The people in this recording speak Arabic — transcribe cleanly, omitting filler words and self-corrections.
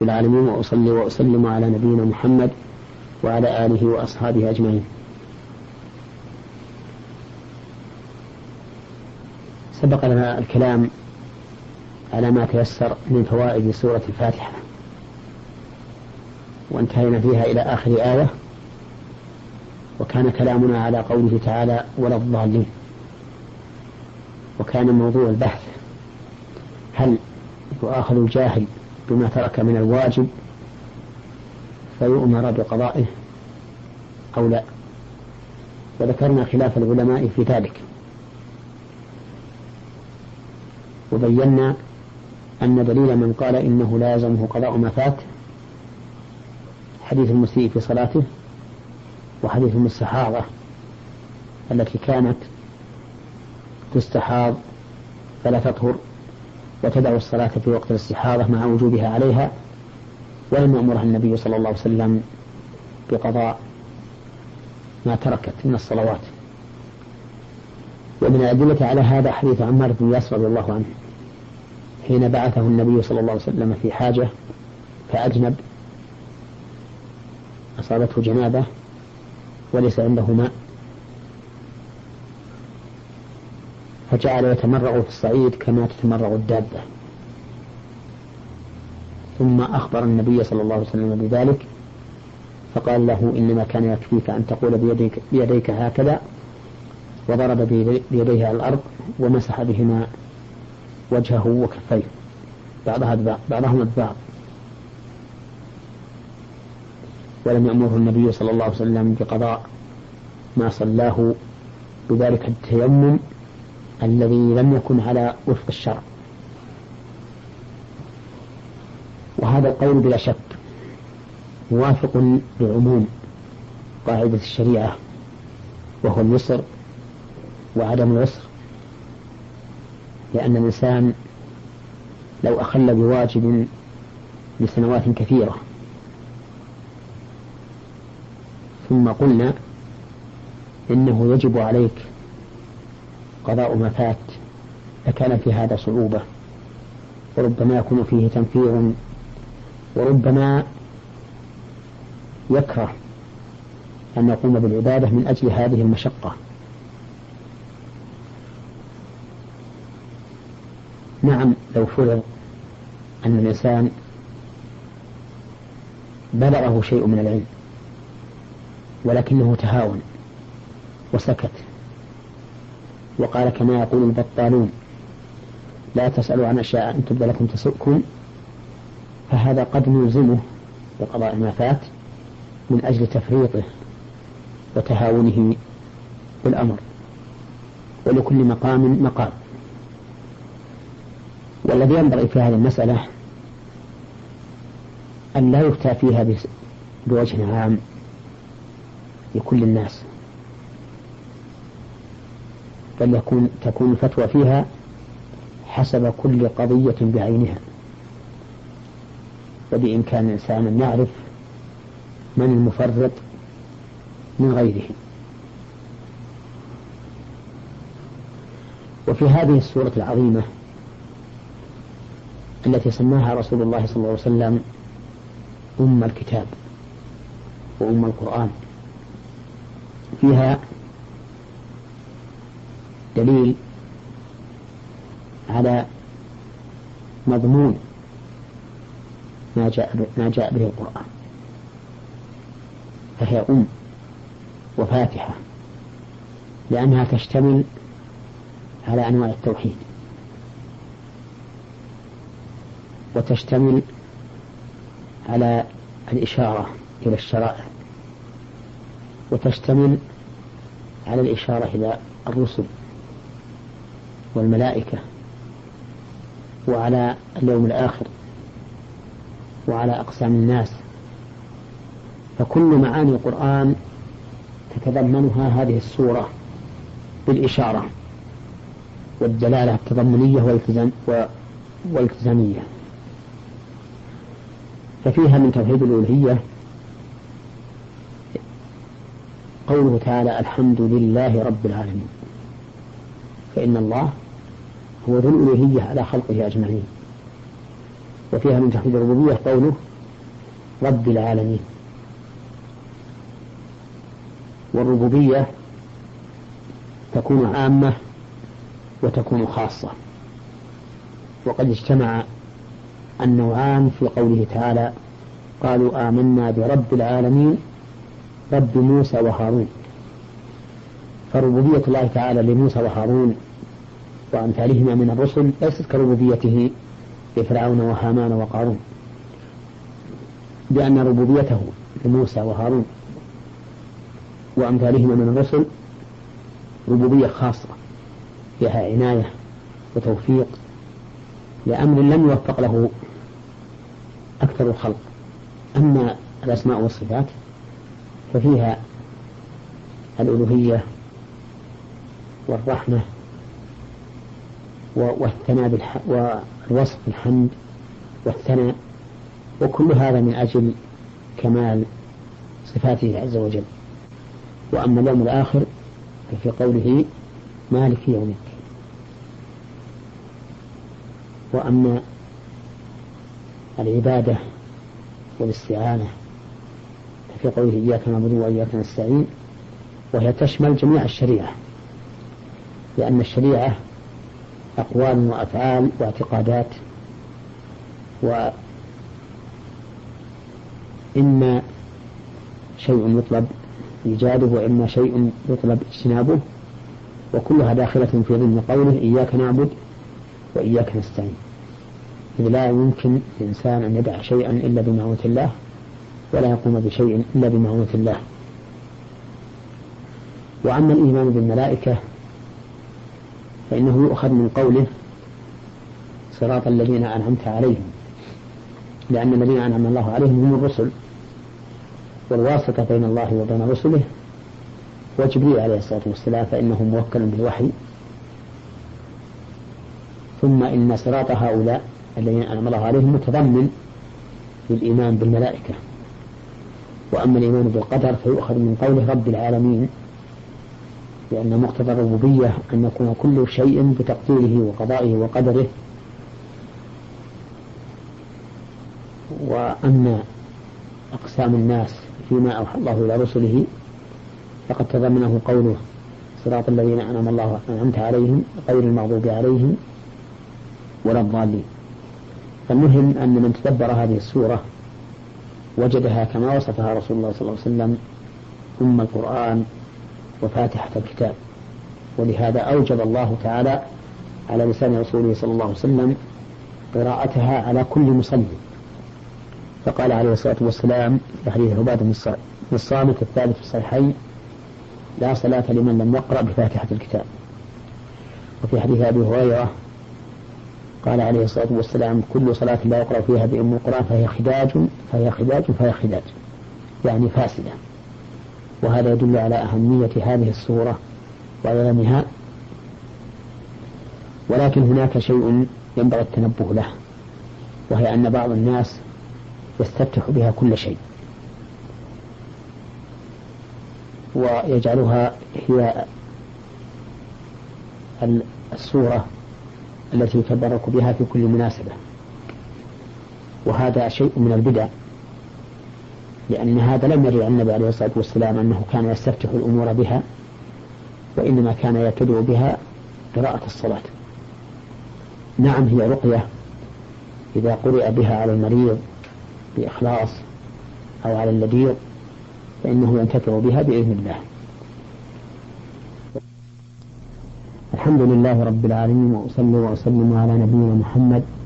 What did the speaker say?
العالمين، وأصلي وأسلم على نبينا محمد وعلى آله وأصحابه أجمعين. سبق لنا الكلام على ما تيسر من فوائد سورة الفاتحة، وانتهينا فيها إلى آخر آية، وكان كلامنا على قوله تعالى ولا الضالين. وكان موضوع البحث: هل يؤاخذ الجاهل بما ترك من الواجب فيؤمر بقضائه أو لا؟ وذكرنا خلاف العلماء في ذلك، وبينا أن دليل من قال إنه لا يلزمه قضاء ما فات حديث المسيء في صلاته، وحديث المستحاضة التي كانت تستحاض فلا تطهر وتدع الصلاة في وقت الاستحاضة مع وجوبها عليها، ولم يأمرها النبي صلى الله عليه وسلم بقضاء ما تركت من الصلوات. ومن الأدلة على هذا حديث عمار بن ياسر رضي الله عنه حين بعثه النبي صلى الله عليه وسلم في حاجة فأجنب، أصابته جنابة وليس عنده ماء، فجعل يتمرغ في الصعيد كما تتمرغ الدابة، ثم أخبر النبي صلى الله عليه وسلم بذلك، فقال له إنما كان يكفيك أن تقول بيديك هكذا، وضرب بيديه على الأرض ومسح بهما وجهه وكفيه بعضهما ببعض، ولم يأمره النبي صلى الله عليه وسلم بقضاء ما صلاه بذلك التيمم الذي لم يكن على وفق الشرع. وهذا القول بلا شك موافق لعموم قاعدة الشريعة، وهو اليسر وعدم العسر، لأن الإنسان لو أخل بواجب لسنوات كثيرة ثم قلنا إنه يجب عليك قضاء ما فات لكان في هذا صعوبة، وربما يكون فيه تنفير، وربما يكره أن يقوم بالعبادة من أجل هذه المشقة. نعم، لو فرض أن الإنسان بلغه شيء من العلم ولكنه تهاون وسكت وقال كما يقول البطالون لا تسألوا عن أشياء إن تبد لكم تسؤكم، فهذا قد نلزمه بقضاء ما فات من أجل تفريطه وتهاونه بالأمر، ولكل مقام مقام. والذي ينبغي في هذه المسألة أن لا يفتى فيها بوجه عام لكل الناس، بل تكون الفتوى فيها حسب كل قضية بعينها، وبإمكان الإنسان أن يعرف من المفرط من غيره. وفي هذه السورة العظيمة التي سماها رسول الله صلى الله عليه وسلم أم الكتاب وأم القرآن، فيها دليل على مضمون ما جاء به القرآن، فهي أم وفاتحة لأنها تشتمل على أنواع التوحيد، وتشتمل على الإشارة إلى الشرائع، وتشتمل على الإشارة إلى الرسل والملائكة وعلى اليوم الآخر وعلى أقسام الناس. فكل معاني القرآن تتضمنها هذه السورة بالإشارة والدلالة التضمنية والالتزامية. ففيها من توحيد الألوهية قوله تعالى الحمد لله رب العالمين، فإن الله هو ذو الألوهية على خلقه أجمعين. وفيها من توحيد الربوبية قوله رب العالمين. والربوبية تكون عامة وتكون خاصة، وقد اجتمع النوعان في قوله تعالى: قالوا آمنا برب العالمين رب موسى وهارون. فربوبية الله تعالى لموسى وهارون وأمثالهما من الرسل ليست كربوبيته لفرعون وهامان وقارون، لأن ربوبيته لموسى وهارون وأمثالهما من الرسل ربوبية خاصة فيها عناية وتوفيق لأمر لم يوفق له أكثر الخلق. أما الأسماء والصفات ففيها الألوهية والرحمة والثناء والوصف بالحمد والثناء، وكل هذا من أجل كمال صفاته عز وجل. وأما اليوم الآخر ففي قوله مالك يوم الدين. وأما العبادة والاستعانة ففي قوله إياك نعبد وإياك نستعين، وهي تشمل جميع الشريعة، لأن الشريعة أقوال وأفعال واعتقادات، وإما شيء يطلب إيجاده وإما شيء يطلب اجتنابه، وكلها داخلة في ضمن قوله إياك نعبد وإياك نستعين، إذ لا يمكن للإنسان أن يدع شيئا إلا بمعونة الله، ولا يقوم بشيء إلا بمعونة الله. وأما الإيمان بالملائكة فإنه يؤخذ من قوله صراط الذين أنعمت عليهم، لأن الذين أنعم الله عليهم هم الرسل، والواسطة بين الله وبين رسله وجبريل عليه الصلاة والسلام، فإنه موكل بالوحي. ثم إن صراط هؤلاء الذين أنعم الله عليهم متضمن للإيمان بالملائكة. وأما الإيمان بالقدر فيؤخذ من قوله رب العالمين، لأن مقتضى الربوبية أن يكون كل شيء بتقديره وقضائه وقدره. وأما أقسام الناس فيما أوحى الله إلى رسله فقد تضمنه قوله صراط الذين أنعم الله أنعمت عليهم غير المغضوب عليهم ولا الضالين. فالمهم أن من تدبر هذه السورة وجدها كما وصفها رسول الله صلى الله عليه وسلم أم القرآن وفاتحة الكتاب، ولهذا أوجب الله تعالى على لسان رسوله صلى الله عليه وسلم قراءتها على كل مصلي، فقال عليه الصلاة والسلام في حديث عبادة بن الصامت الثالث في الصحيحين: لا صلاة لمن لم يقرأ بفاتحة الكتاب. وفي حديث أبي هريرة قال عليه الصلاة والسلام: كل صلاة لا يقرأ فيها بأم القرآن فهي خداج يعني فاسدة. وهذا يدل على أهمية هذه السورة وعظمها. ولكن هناك شيء ينبغي التنبه له، وهي أن بعض الناس يستفتح بها كل شيء ويجعلها هي السورة التي يتبرك بها في كل مناسبة، وهذا شيء من البدع، لأن هذا لم يرد عن النبي عليه الصلاة والسلام أنه كان يستفتح الأمور بها، وإنما كان يبتدئ بها قراءة الصلاة. نعم هي رقية إذا قرئ بها على المريض بإخلاص أو على اللديغ فإنه ينتفع بها بإذن الله. الحمد لله رب العالمين، وأصلي وأسلم على نبينا محمد